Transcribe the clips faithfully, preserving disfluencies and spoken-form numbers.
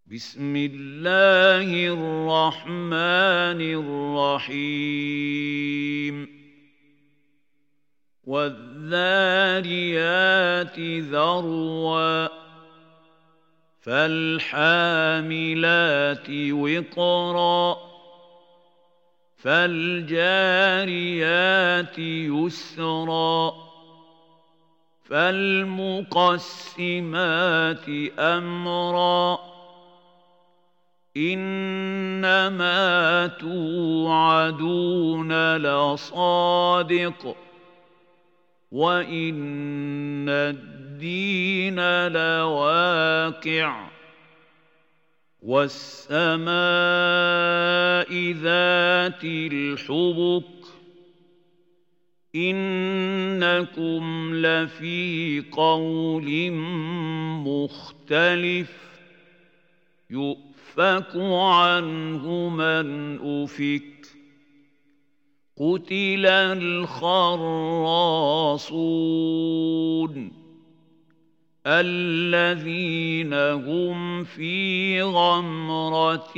بسم الله الرحمن الرحيم والذاريات ذروا فالحاملات وقرا فالجاريات يسرا فالمقسمات أمرا إنما توعدون لصادق وإن الدين لواقع والسماء ذات الحبك إنكم لفي قول مختلف يؤفك عنه من أفك قتل الخراصون الذين هم في غمرة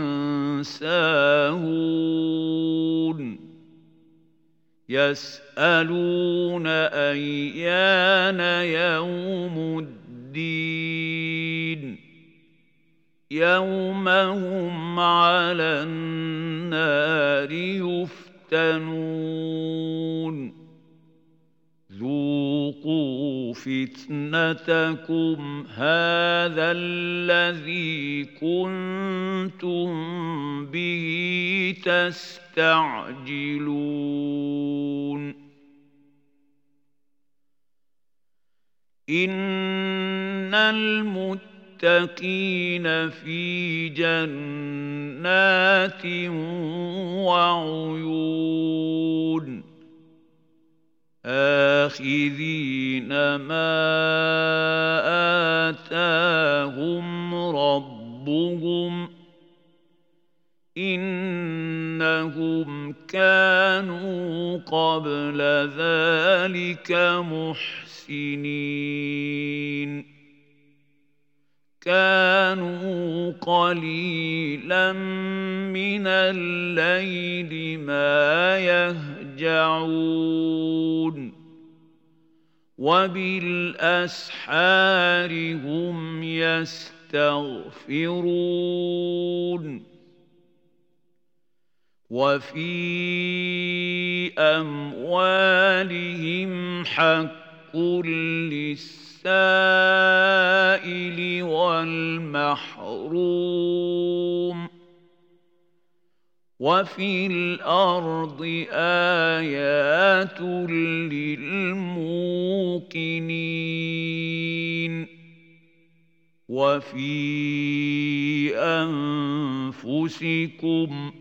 ساهون يسألون أيان يوم الدين يوم هم على النار يفتنون ذوقوا فتنتكم هذا الذي كنتم به تستعجلون إن المتقين في جنات وعيون آخذين ما آتاهم ربهم إنهم كانوا قبل ذلك محسنين كانوا قليلا من الليل ما يهجعون وبالأسحار هم يستغفرون وفي أموالهم حق للسائل السائل والمحروم وفي الأرض آيات للموقنين وفي أنفسكم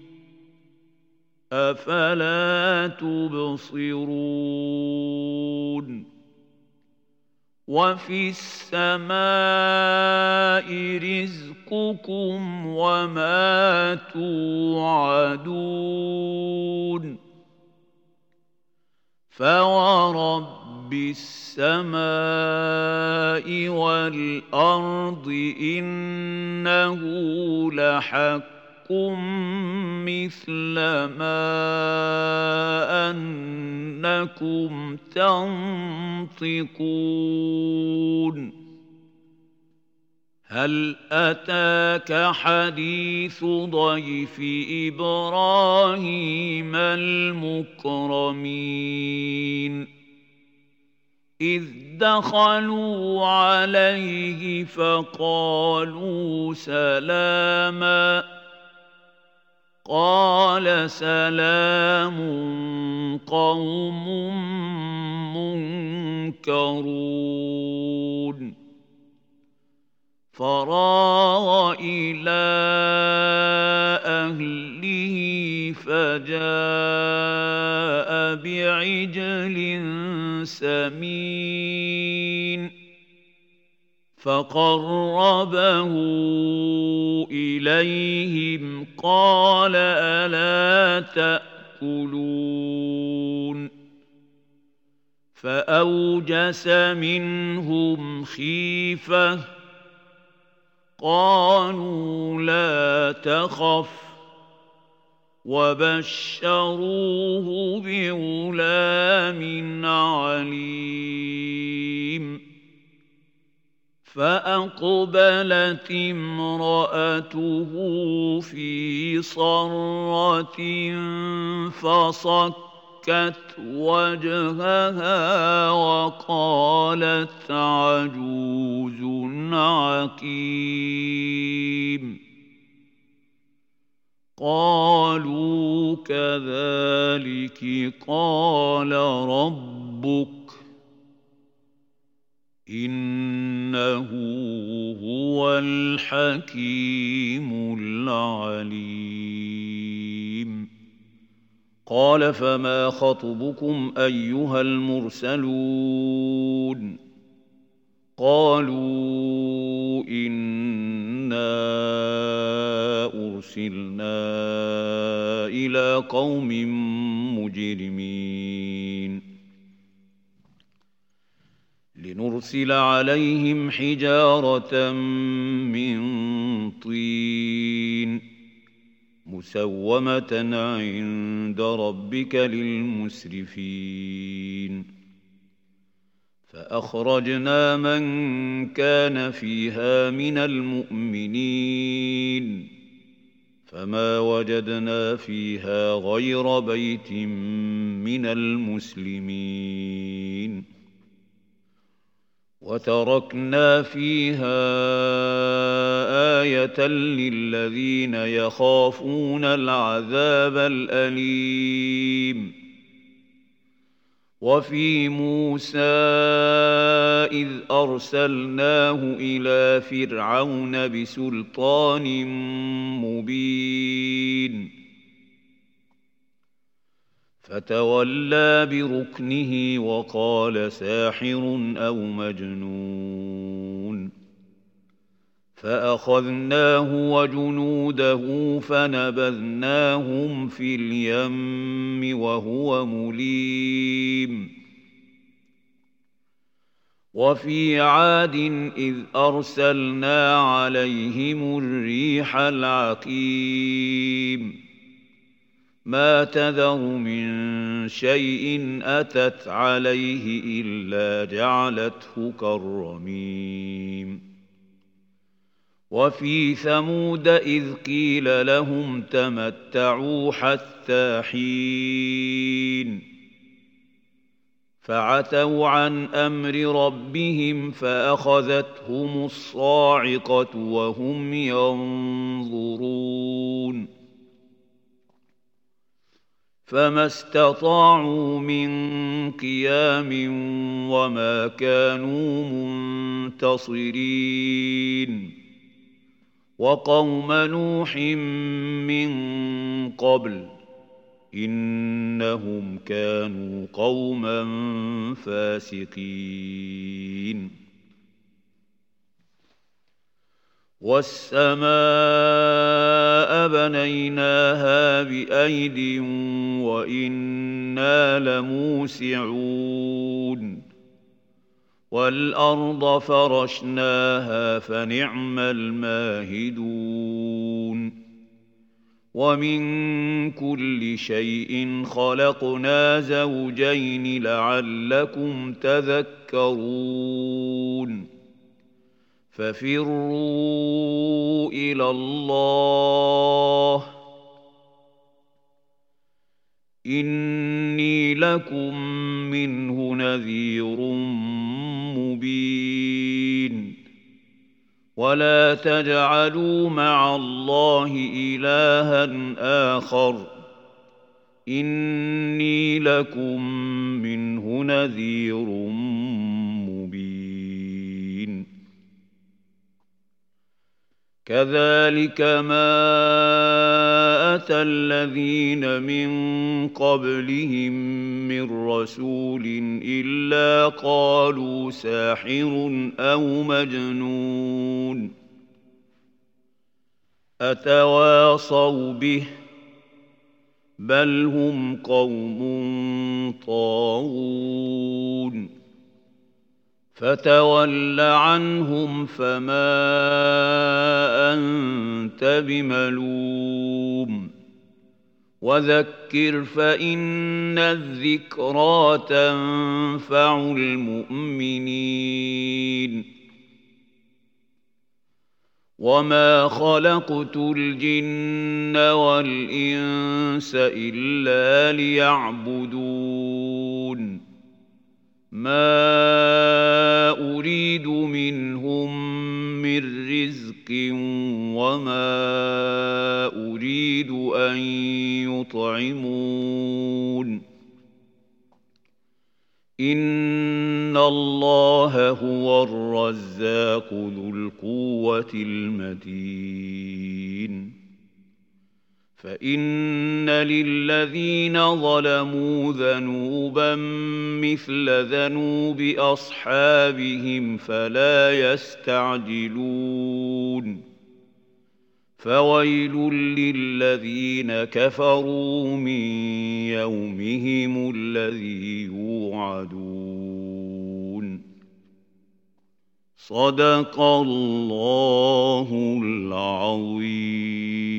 أفلا تبصرون وفي السماء رزقكم وما توعدون فورب السماء والأرض إنه لحق مثل ما أنكم تنطقون هل أتاك حديث ضيف إبراهيم المكرمين إذ دخلوا عليه فقالوا سلاما قال سلام قوم منكرون فراغ إلى أهله فجاء بعجل سمين فقربه إليهم قال ألا تأكلون فأوجس منهم خيفة قالوا لا تخف وبشروه بغلام عليم فأقبلت امرأته في صرة فصكت وجهها وقالت عجوز عقيم قالوا كذلك قال ربك إنه هو الحكيم العليم قال فما خطبكم أيها المرسلون قالوا إنا أرسلنا إلى قوم مجرمين لنرسل عليهم حجارة من طين مسومة عند ربك للمسرفين فأخرجنا من كان فيها من المؤمنين فما وجدنا فيها غير بيت من المسلمين وتركنا فيها آية للذين يخافون العذاب الأليم وفي موسى إذ أرسلناه إلى فرعون بسلطان مبين فتولى بركنه وقال ساحر أو مجنون فأخذناه وجنوده فنبذناهم في اليم وهو مليم وفي عاد إذ أرسلنا عليهم الريح العقيم ما تذر من شيء أتت عليه إلا جعلته كالرميم وفي ثمود إذ قيل لهم تمتعوا حتى حين فعتوا عن أمر ربهم فأخذتهم الصاعقة وهم ينظرون فما استطاعوا من قيام وما كانوا منتصرين وقوم نوح من قبل إنهم كانوا قوما فاسقين والسماء بنيناها بأيد وإنا لموسعون والأرض فرشناها فنعم الماهدون ومن كل شيء خلقنا زوجين لعلكم تذكرون ففروا إلى الله إني لكم منه نذير مبين ولا تجعلوا مع الله إلها آخر إني لكم منه نذير مبين كذلك ما أتى الذين من قبلهم من رسول إلا قالوا ساحر أو مجنون أتواصوا به بل هم قوم طاغون فتول عنهم فما أنت بملوم وذكر فإن الذكرى تنفع المؤمنين وما خلقت الجن والإنس إلا ليعبدون ما أريد منهم من رزق وما أريد أن يطعمون إن الله هو الرزاق ذو القوة المتين فإن للذين ظلموا ذنوبا مثل ذنوب أصحابهم فلا يستعجلون فويل للذين كفروا من يومهم الذي يوعدون صدق الله العظيم.